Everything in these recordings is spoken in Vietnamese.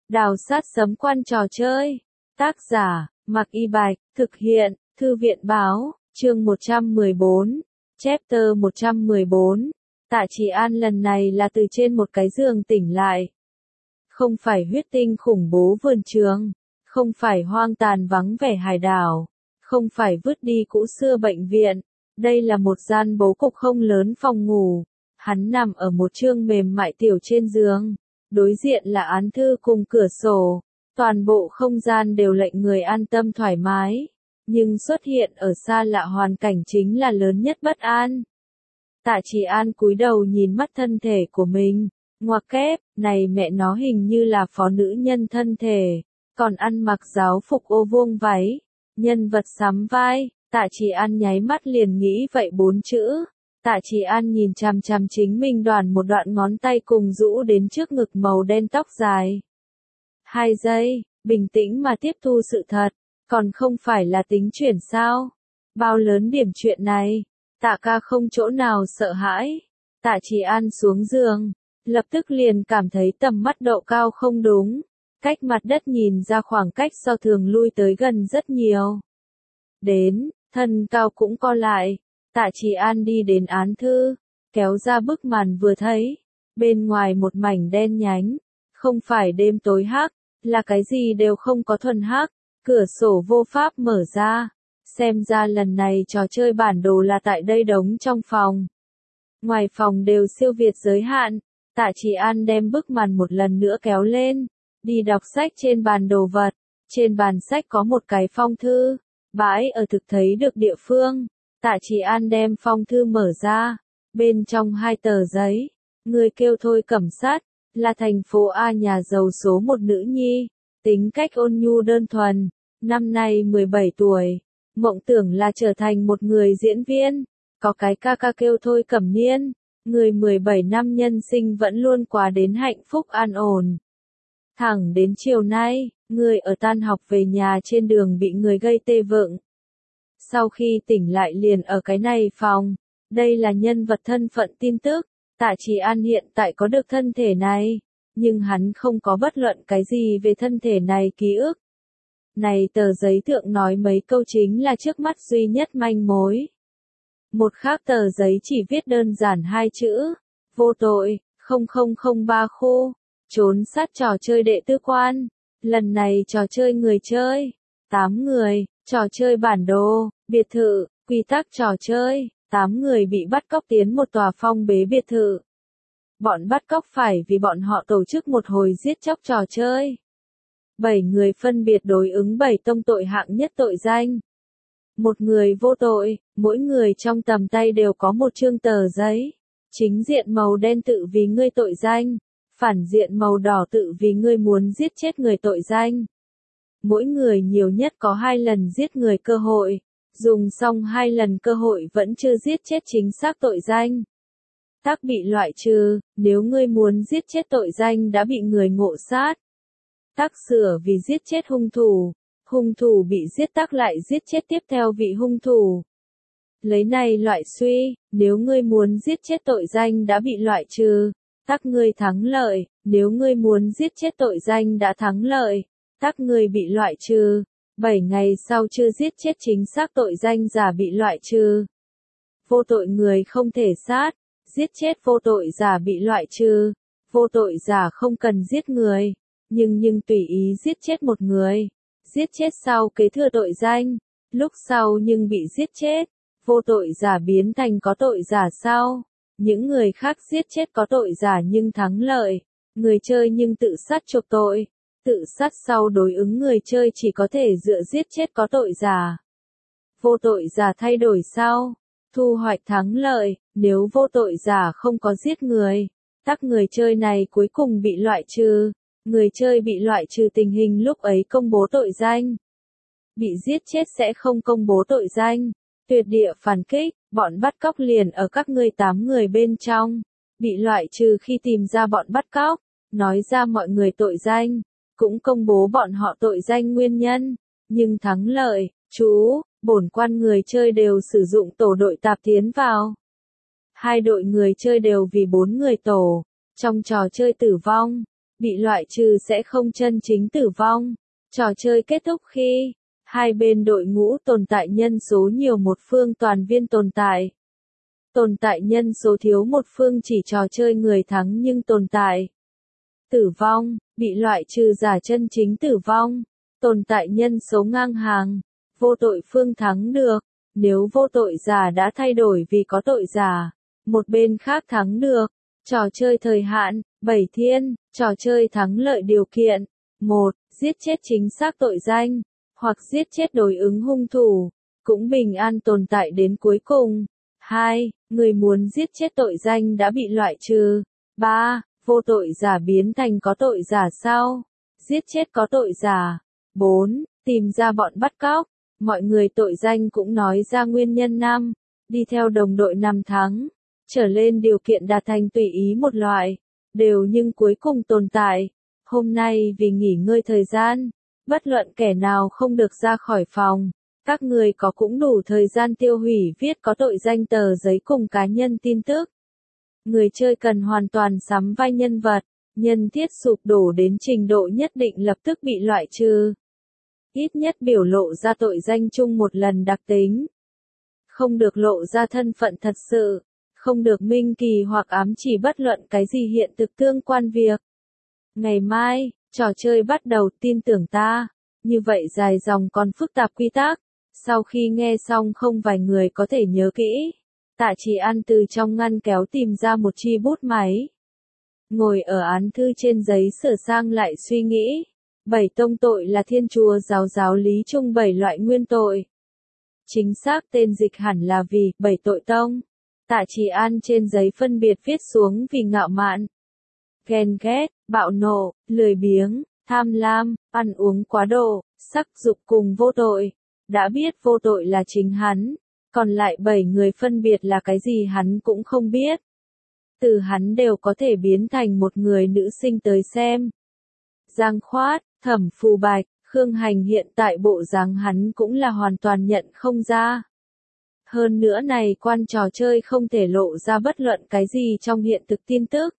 Đào sát sấm quan trò chơi. Tác giả, Mạc Y Bạch, thực hiện, Thư viện báo, chương 114, chapter 114. Tạ Trì An lần này là từ trên một cái giường tỉnh lại. Không phải huyết tinh khủng bố vườn trường, không phải hoang tàn vắng vẻ hải đảo, không phải vứt đi cũ xưa bệnh viện. Đây là một gian bố cục không lớn phòng ngủ. Hắn nằm ở một chương mềm mại tiểu trên giường. Đối diện là án thư cùng cửa sổ. Toàn bộ không gian đều lệnh người an tâm thoải mái. Nhưng xuất hiện ở xa lạ hoàn cảnh chính là lớn nhất bất an. Tạ Trì An cúi đầu nhìn mắt thân thể của mình. Ngoặc kép, này mẹ nó hình như là phó nữ nhân thân thể. Còn ăn mặc giáo phục ô vuông váy. Nhân vật sắm vai. Tạ Trì An nháy mắt liền nghĩ vậy 4 chữ. Tạ Trì An nhìn chằm chằm chính mình đoàn một đoạn ngón tay cùng rũ đến trước ngực màu đen tóc dài. 2 giây, bình tĩnh mà tiếp thu sự thật, còn không phải là tính chuyển sao? Bao lớn điểm chuyện này? Tạ ca không chỗ nào sợ hãi. Tạ Trì An xuống giường, lập tức liền cảm thấy tầm mắt độ cao không đúng. Cách mặt đất nhìn ra khoảng cách so thường lui tới gần rất nhiều. Đến, thân cao cũng co lại. Tạ Trì An đi đến án thư, kéo ra bức màn vừa thấy. Bên ngoài một mảnh đen nhánh. Không phải đêm tối hắc, là cái gì đều không có thuần hắc. Cửa sổ vô pháp mở ra. Xem ra lần này trò chơi bản đồ là tại đây đống trong phòng. Ngoài phòng đều siêu việt giới hạn. Tạ Trì An đem bức màn một lần nữa kéo lên. Đi đọc sách trên bàn đồ vật. Trên bàn sách có một cái phong thư. Bãi ở thực thấy được địa phương. Tạ Trì An đem phong thư mở ra. Bên trong 2 tờ giấy. Người kêu Thôi Cẩm Sát. Là thành phố A nhà giàu số 1 nữ nhi. Tính cách ôn nhu đơn thuần. Năm nay 17 tuổi. Mộng tưởng là trở thành một người diễn viên. Có cái ca ca kêu Thôi Cẩm Niên. Người 17 năm nhân sinh vẫn luôn qua đến hạnh phúc an ổn. Thẳng đến chiều nay, người ở tan học về nhà trên đường bị người gây tê vựng. Sau khi tỉnh lại liền ở cái này phòng. Đây là nhân vật thân phận tin tức. Tạ Trì An hiện tại có được thân thể này. Nhưng hắn không có bất luận cái gì về thân thể này ký ức. Này tờ giấy thượng nói mấy câu chính là trước mắt duy nhất manh mối. Một khác tờ giấy chỉ viết đơn giản 2 chữ. Vô tội, 0003 khu. Trốn sát trò chơi đệ tư quan. Lần này trò chơi người chơi. 8 người. Trò chơi bản đồ, biệt thự, quy tắc trò chơi. 8 người bị bắt cóc tiến một tòa phong bế biệt thự. Bọn bắt cóc phải vì bọn họ tổ chức một hồi giết chóc trò chơi. 7 người phân biệt đối ứng 7 tông tội hạng nhất tội danh. Một người vô tội, mỗi người trong tầm tay đều có một chương tờ giấy. Chính diện màu đen tự vì ngươi tội danh. Phản diện màu đỏ tự vì ngươi muốn giết chết người tội danh. Mỗi người nhiều nhất có 2 lần giết người cơ hội. Dùng xong 2 lần cơ hội vẫn chưa giết chết chính xác tội danh. Tắc bị loại trừ, nếu ngươi muốn giết chết tội danh đã bị người ngộ sát. Tắc sửa vì giết chết hung thủ bị giết tắc lại giết chết tiếp theo vị hung thủ. Lấy này loại suy, nếu ngươi muốn giết chết tội danh đã bị loại trừ, tắc ngươi thắng lợi, nếu ngươi muốn giết chết tội danh đã thắng lợi, tắc ngươi bị loại trừ. 7 ngày sau chưa giết chết chính xác tội danh giả bị loại trừ. Vô tội người không thể sát, giết chết vô tội giả bị loại trừ. Vô tội giả không cần giết người, nhưng tùy ý giết chết một người. Giết chết sau kế thừa tội danh, lúc sau nhưng bị giết chết. Vô tội giả biến thành có tội giả sau. Những người khác giết chết có tội giả nhưng thắng lợi. Người chơi nhưng tự sát chuộc tội. Tự sát sau đối ứng người chơi chỉ có thể dựa giết chết có tội giả. Vô tội giả thay đổi sau. Thu hoạch thắng lợi, nếu vô tội giả không có giết người. Tắc người chơi này cuối cùng bị loại trừ. Người chơi bị loại trừ tình hình lúc ấy công bố tội danh. Bị giết chết sẽ không công bố tội danh. Tuyệt địa phản kích, bọn bắt cóc liền ở các ngươi 8 người bên trong. Bị loại trừ khi tìm ra bọn bắt cóc. Nói ra mọi người tội danh. Cũng công bố bọn họ tội danh nguyên nhân. Nhưng thắng lợi, chú, bổn quan người chơi đều sử dụng tổ đội tạp tiến vào. 2 đội người chơi đều vì 4 người tổ. Trong trò chơi tử vong, bị loại trừ sẽ không chân chính tử vong. Trò chơi kết thúc khi hai bên đội ngũ tồn tại nhân số nhiều một phương toàn viên tồn tại. Tồn tại nhân số thiếu một phương chỉ trò chơi người thắng nhưng tồn tại. Tử vong, bị loại trừ giả chân chính tử vong. Tồn tại nhân số ngang hàng. Vô tội phương thắng được. Nếu vô tội giả đã thay đổi vì có tội giả, một bên khác thắng được. Trò chơi thời hạn, 7 thiên, trò chơi thắng lợi điều kiện. 1. Giết chết chính xác tội danh, hoặc giết chết đối ứng hung thủ, cũng bình an tồn tại đến cuối cùng. 2. Người muốn giết chết tội danh đã bị loại trừ. 3. Vô tội giả biến thành có tội giả sau. Giết chết có tội giả. 4. Tìm ra bọn bắt cóc. Mọi người tội danh cũng nói ra nguyên nhân. 5. Đi theo đồng đội 5 tháng. Trở lên điều kiện đạt thành tùy ý một loại. Đều nhưng cuối cùng tồn tại. Hôm nay vì nghỉ ngơi thời gian, bất luận kẻ nào không được ra khỏi phòng. Các người có cũng đủ thời gian tiêu hủy viết có tội danh tờ giấy cùng cá nhân tin tức. Người chơi cần hoàn toàn sắm vai nhân vật, nhân thiết sụp đổ đến trình độ nhất định lập tức bị loại trừ. Ít nhất biểu lộ ra tội danh chung một lần đặc tính. Không được lộ ra thân phận thật sự. Không được minh kỳ hoặc ám chỉ bất luận cái gì hiện thực tương quan việc. Ngày mai, trò chơi bắt đầu, tin tưởng ta. Như vậy dài dòng còn phức tạp quy tắc. Sau khi nghe xong không vài người có thể nhớ kỹ. Tạ Chỉ An từ trong ngăn kéo tìm ra một chi bút máy. Ngồi ở án thư trên giấy sửa sang lại suy nghĩ. 7 tông tội là Thiên Chúa giáo lý chung 7 loại nguyên tội. Chính xác tên dịch hẳn là vì 7 tội tông. Tạ Chỉ An trên giấy phân biệt viết xuống vì ngạo mạn, ghen ghét, bạo nộ, lười biếng, tham lam, ăn uống quá độ, sắc dục cùng vô tội. Đã biết vô tội là chính hắn, còn lại 7 người phân biệt là cái gì hắn cũng không biết. Từ hắn đều có thể biến thành một người nữ sinh tới xem. Giang Khoát, Thẩm Phù Bạch, Khương Hành hiện tại bộ dáng hắn cũng là hoàn toàn nhận không ra. Hơn nữa này quan trò chơi không thể lộ ra bất luận cái gì trong hiện thực tin tức.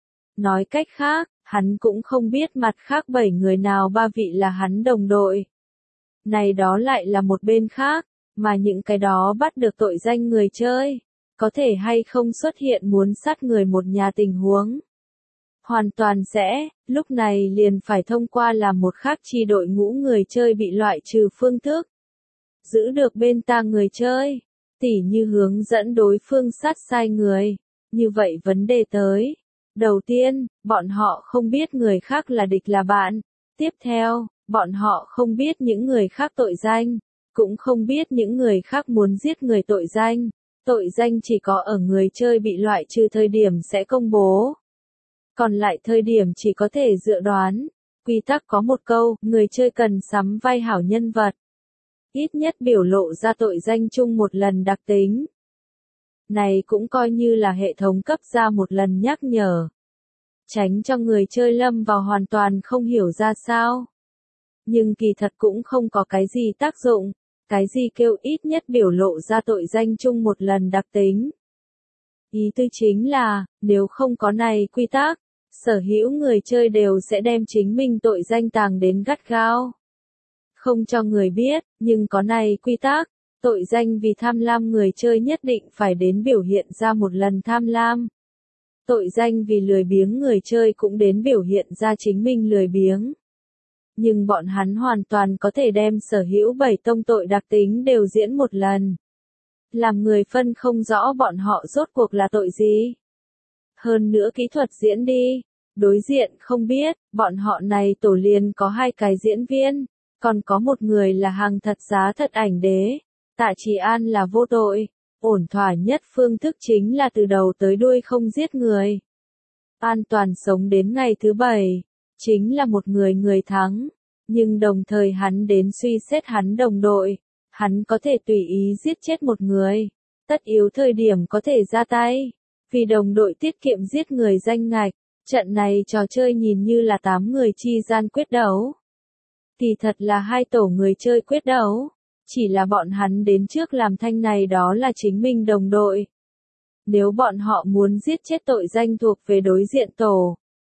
Nói cách khác, hắn cũng không biết mặt khác 7 người nào 3 vị là hắn đồng đội. Này đó lại là một bên khác, mà những cái đó bắt được tội danh người chơi, có thể hay không xuất hiện muốn sát người một nhà tình huống. Hoàn toàn sẽ, lúc này liền phải thông qua làm một khác chi đội ngũ người chơi bị loại trừ phương thức. Giữ được bên ta người chơi, tỉ như hướng dẫn đối phương sát sai người. Như vậy vấn đề tới. Đầu tiên, bọn họ không biết người khác là địch là bạn. Tiếp theo, bọn họ không biết những người khác tội danh. Cũng không biết những người khác muốn giết người tội danh. Tội danh chỉ có ở người chơi bị loại trừ thời điểm sẽ công bố. Còn lại thời điểm chỉ có thể dự đoán. Quy tắc có một câu, người chơi cần sắm vai hảo nhân vật. Ít nhất biểu lộ ra tội danh chung một lần đặc tính. Này cũng coi như là hệ thống cấp ra một lần nhắc nhở. Tránh cho người chơi lâm vào hoàn toàn không hiểu ra sao. Nhưng kỳ thật cũng không có cái gì tác dụng. Cái gì kêu ít nhất biểu lộ ra tội danh chung một lần đặc tính. Ý tư chính là, nếu không có này quy tắc, sở hữu người chơi đều sẽ đem chính mình tội danh tàng đến gắt gao. Không cho người biết, nhưng có này quy tắc, tội danh vì tham lam người chơi nhất định phải đến biểu hiện ra một lần tham lam. Tội danh vì lười biếng người chơi cũng đến biểu hiện ra chính mình lười biếng. Nhưng bọn hắn hoàn toàn có thể đem sở hữu 7 tông tội đặc tính đều diễn một lần. Làm người phân không rõ bọn họ rốt cuộc là tội gì. Hơn nữa kỹ thuật diễn đi, đối diện không biết, bọn họ này tổ liền có 2 cái diễn viên, còn có một người là hàng thật giá thật ảnh đế. Tạ Chỉ An là vô tội, ổn thỏa nhất phương thức chính là từ đầu tới đuôi không giết người. An toàn sống đến ngày thứ 7, chính là một người thắng, nhưng đồng thời hắn đến suy xét hắn đồng đội, hắn có thể tùy ý giết chết một người, tất yếu thời điểm có thể ra tay, vì đồng đội tiết kiệm giết người danh ngạch, trận này trò chơi nhìn như là 8 người chi gian quyết đấu. Thì thật là 2 tổ người chơi quyết đấu. Chỉ là bọn hắn đến trước làm thanh này đó là chính mình đồng đội. Nếu bọn họ muốn giết chết tội danh thuộc về đối diện tổ,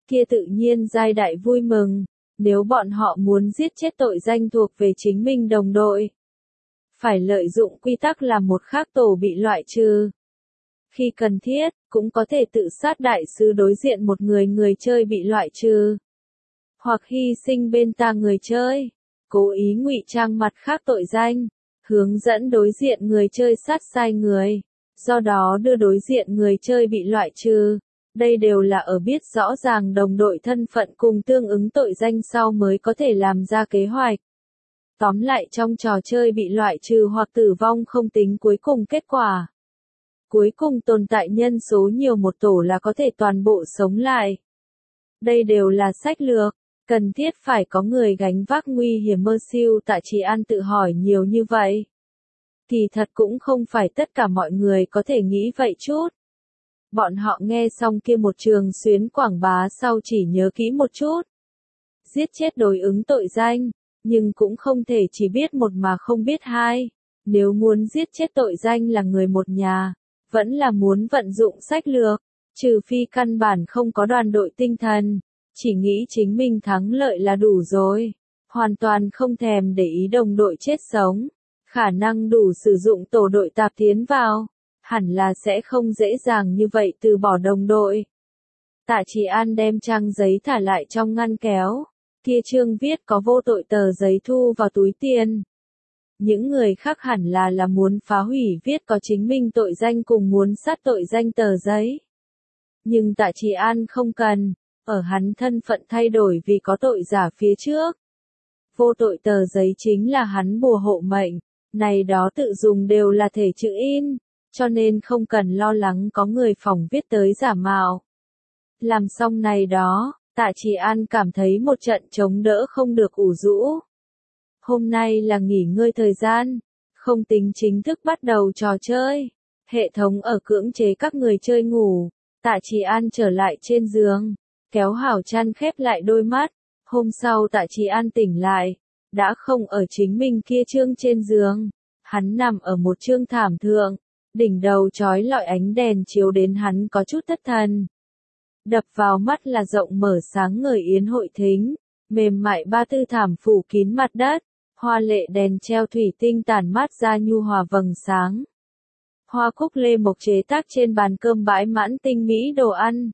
kia tự nhiên giai đại vui mừng, nếu bọn họ muốn giết chết tội danh thuộc về chính mình đồng đội. Phải lợi dụng quy tắc làm một khác tổ bị loại trừ. Khi cần thiết, cũng có thể tự sát đại sứ đối diện một người chơi bị loại trừ. Hoặc hy sinh bên ta người chơi, cố ý ngụy trang mặt khác tội danh, hướng dẫn đối diện người chơi sát sai người, do đó đưa đối diện người chơi bị loại trừ. Đây đều là ở biết rõ ràng đồng đội thân phận cùng tương ứng tội danh sau mới có thể làm ra kế hoạch. Tóm lại trong trò chơi bị loại trừ hoặc tử vong không tính cuối cùng kết quả. Cuối cùng tồn tại nhân số nhiều một tổ là có thể toàn bộ sống lại. Đây đều là sách lược, cần thiết phải có người gánh vác nguy hiểm. Siêu Tạ Trì An tự hỏi nhiều như vậy. Thì thật cũng không phải tất cả mọi người có thể nghĩ vậy chút. Bọn họ nghe xong kia một trường xuyến quảng bá sau chỉ nhớ kỹ một chút. Giết chết đối ứng tội danh, nhưng cũng không thể chỉ biết một mà không biết hai. Nếu muốn giết chết tội danh là người một nhà, vẫn là muốn vận dụng sách lược, trừ phi căn bản không có đoàn đội tinh thần, chỉ nghĩ chính mình thắng lợi là đủ rồi, hoàn toàn không thèm để ý đồng đội chết sống, khả năng đủ sử dụng tổ đội tạp tiến vào, hẳn là sẽ không dễ dàng như vậy từ bỏ đồng đội. Tạ Trì An đem trang giấy thả lại trong ngăn kéo, kia chương viết có vô tội tờ giấy thu vào túi tiền. Những người khác hẳn là muốn phá hủy viết có chính mình tội danh cùng muốn sát tội danh tờ giấy. Nhưng Tạ Trì An không cần, ở hắn thân phận thay đổi vì có tội giả phía trước. Vô tội tờ giấy chính là hắn bùa hộ mệnh, này đó tự dùng đều là thể chữ in, cho nên không cần lo lắng có người phỏng viết tới giả mạo. Làm xong này đó, Tạ Trì An cảm thấy một trận chống đỡ không được ủ rũ. Hôm nay là nghỉ ngơi thời gian, không tính chính thức bắt đầu trò chơi. Hệ thống ở cưỡng chế các người chơi ngủ. Tạ Trì An trở lại trên giường, kéo hảo chăn khép lại đôi mắt. Hôm sau Tạ Trì An tỉnh lại, đã không ở chính mình kia trương trên giường. Hắn nằm ở một trương thảm thượng, đỉnh đầu chói lọi ánh đèn chiếu đến hắn có chút thất thần. Đập vào mắt là rộng mở sáng ngời yến hội thính, mềm mại ba tư thảm phủ kín mặt đất, hoa lệ đèn treo thủy tinh tản mát ra nhu hòa vầng sáng. Hoa cúc lê mộc chế tác trên bàn cơm bãi mãn tinh mỹ đồ ăn.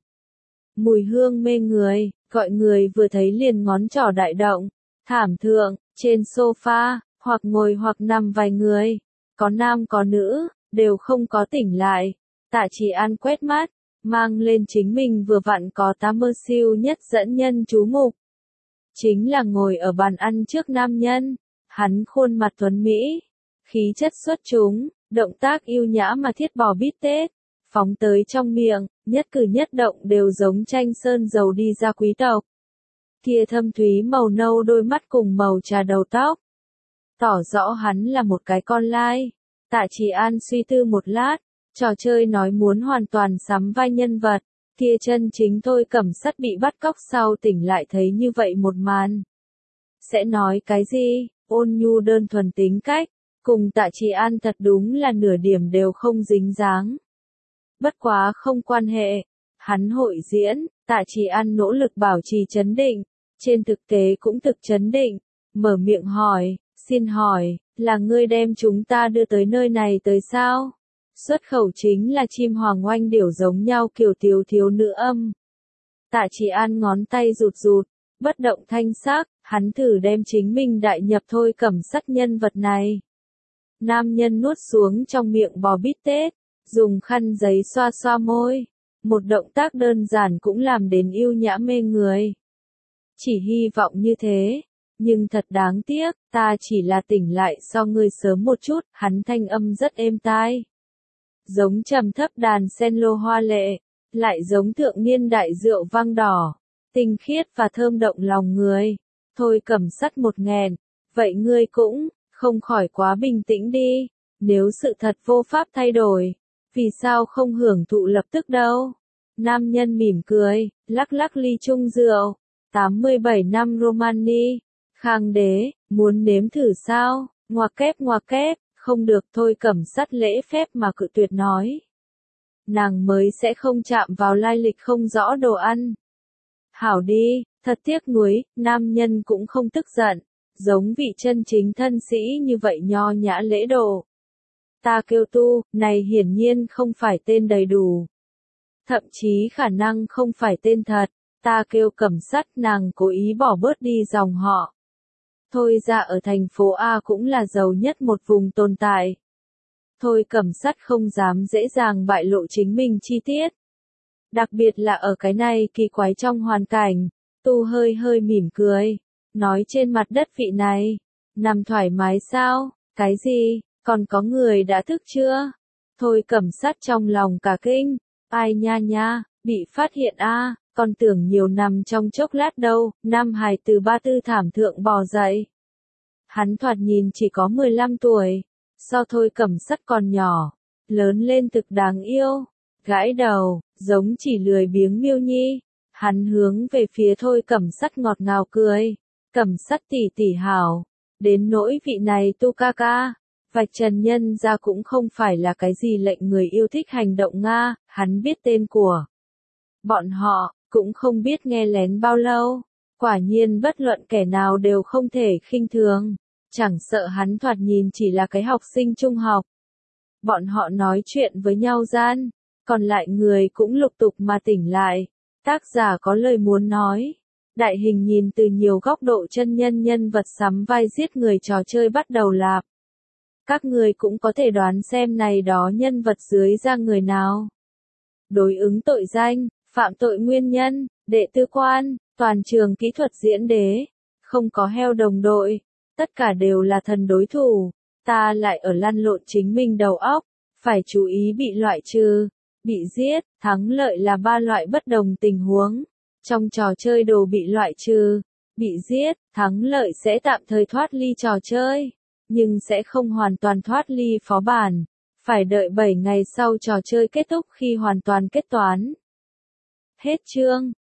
Mùi hương mê người, gọi người vừa thấy liền ngón trỏ đại động. Thảm thượng, trên sofa, hoặc ngồi hoặc nằm vài người, có nam có nữ, đều không có tỉnh lại. Tạ Trì An quét mắt, mang lên chính mình vừa vặn có siêu nhất dẫn nhân chú mục. Chính là ngồi ở bàn ăn trước nam nhân, hắn khuôn mặt tuấn mỹ, khí chất xuất chúng, động tác yêu nhã mà thiết bò bít tết, phóng tới trong miệng, nhất cử nhất động đều giống tranh sơn dầu đi ra quý tộc. Kia thâm thúy màu nâu đôi mắt cùng màu trà đầu tóc, tỏ rõ hắn là một cái con lai. Tạ Trì An suy tư một lát, trò chơi nói muốn hoàn toàn sắm vai nhân vật, kia chân chính Thôi Cẩm Sắt bị bắt cóc sau tỉnh lại thấy như vậy một màn. Sẽ nói cái gì, ôn nhu đơn thuần tính cách, cùng Tạ Trì An thật đúng là nửa điểm đều không dính dáng. Bất quá không quan hệ, hắn hội diễn, Tạ Trì An nỗ lực bảo trì chấn định, trên thực tế cũng thực chấn định, mở miệng hỏi, xin hỏi, là ngươi đem chúng ta đưa tới nơi này tới sao? Xuất khẩu chính là chim hoàng oanh điểu giống nhau kiểu thiếu nữ âm. Tạ Trì An ngón tay rụt rụt, bất động thanh sắc, hắn thử đem chính mình đại nhập Thôi Cẩm Sắt nhân vật này. Nam nhân nuốt xuống trong miệng bò bít tết, dùng khăn giấy xoa xoa môi. Một động tác đơn giản cũng làm đến yêu nhã mê người. Chỉ hy vọng như thế, nhưng thật đáng tiếc, ta chỉ là tỉnh lại so ngươi sớm một chút, hắn thanh âm rất êm tai. Giống trầm thấp đàn sen lô hoa lệ, lại giống thượng niên đại rượu vang đỏ, tinh khiết và thơm động lòng người. Thôi Cẩm Sắt một nghẹn, vậy ngươi cũng không khỏi quá bình tĩnh đi, nếu sự thật vô pháp thay đổi, vì sao không hưởng thụ lập tức đâu? Nam nhân mỉm cười, lắc lắc ly chung rượu, 87 năm Romani, Khang đế, muốn nếm thử sao? Ngoặc kép, không được. Thôi Cẩm Sắt lễ phép mà cự tuyệt nói. Nàng mới sẽ không chạm vào lai lịch không rõ đồ ăn. Hảo đi, thật tiếc nuối, nam nhân cũng không tức giận, giống vị chân chính thân sĩ như vậy nho nhã lễ độ. Ta kêu tu, này hiển nhiên không phải tên đầy đủ. Thậm chí khả năng không phải tên thật, ta kêu Cẩm Sắt, nàng cố ý bỏ bớt đi dòng họ. Thôi ra ở thành phố A cũng là giàu nhất một vùng tồn tại. Thôi Cẩm Sắt không dám dễ dàng bại lộ chính mình chi tiết. Đặc biệt là ở cái này kỳ quái trong hoàn cảnh, tu hơi hơi mỉm cười, nói trên mặt đất vị này, nằm thoải mái sao, cái gì, còn có người đã thức chưa? Thôi Cẩm Sắt trong lòng cả kinh, ai nha nha, bị phát hiện a, còn tưởng nhiều nằm trong chốc lát đâu, nam hài từ 34 thảm thượng bò dậy. Hắn thoạt nhìn chỉ có 15 tuổi, so Thôi Cẩm Sắt còn nhỏ, lớn lên thực đáng yêu, gãi đầu, giống chỉ lười biếng miêu nhi. Hắn hướng về phía Thôi Cẩm Sắt ngọt ngào cười, Cẩm Sắt tỷ tỷ hảo, đến nỗi vị này tu ca ca, vạch trần nhân ra cũng không phải là cái gì lệnh người yêu thích hành động Nga, hắn biết tên của bọn họ, cũng không biết nghe lén bao lâu, quả nhiên bất luận kẻ nào đều không thể khinh thường, chẳng sợ hắn thoạt nhìn chỉ là cái học sinh trung học. Bọn họ nói chuyện với nhau gian, còn lại người cũng lục tục mà tỉnh lại, tác giả có lời muốn nói. Đại hình nhìn từ nhiều góc độ chân nhân vật sắm vai giết người trò chơi bắt đầu lạp. Các người cũng có thể đoán xem này đó nhân vật dưới ra người nào. Đối ứng tội danh, phạm tội nguyên nhân, đệ tư quan, toàn trường kỹ thuật diễn đế, không có heo đồng đội, tất cả đều là thần đối thủ, ta lại ở lăn lộn chính mình đầu óc, phải chú ý bị loại trừ, bị giết, thắng lợi là 3 loại bất đồng tình huống. Trong trò chơi đồ bị loại trừ, bị giết, thắng lợi sẽ tạm thời thoát ly trò chơi, nhưng sẽ không hoàn toàn thoát ly phó bản, phải đợi 7 ngày sau trò chơi kết thúc khi hoàn toàn kết toán. Hết chương.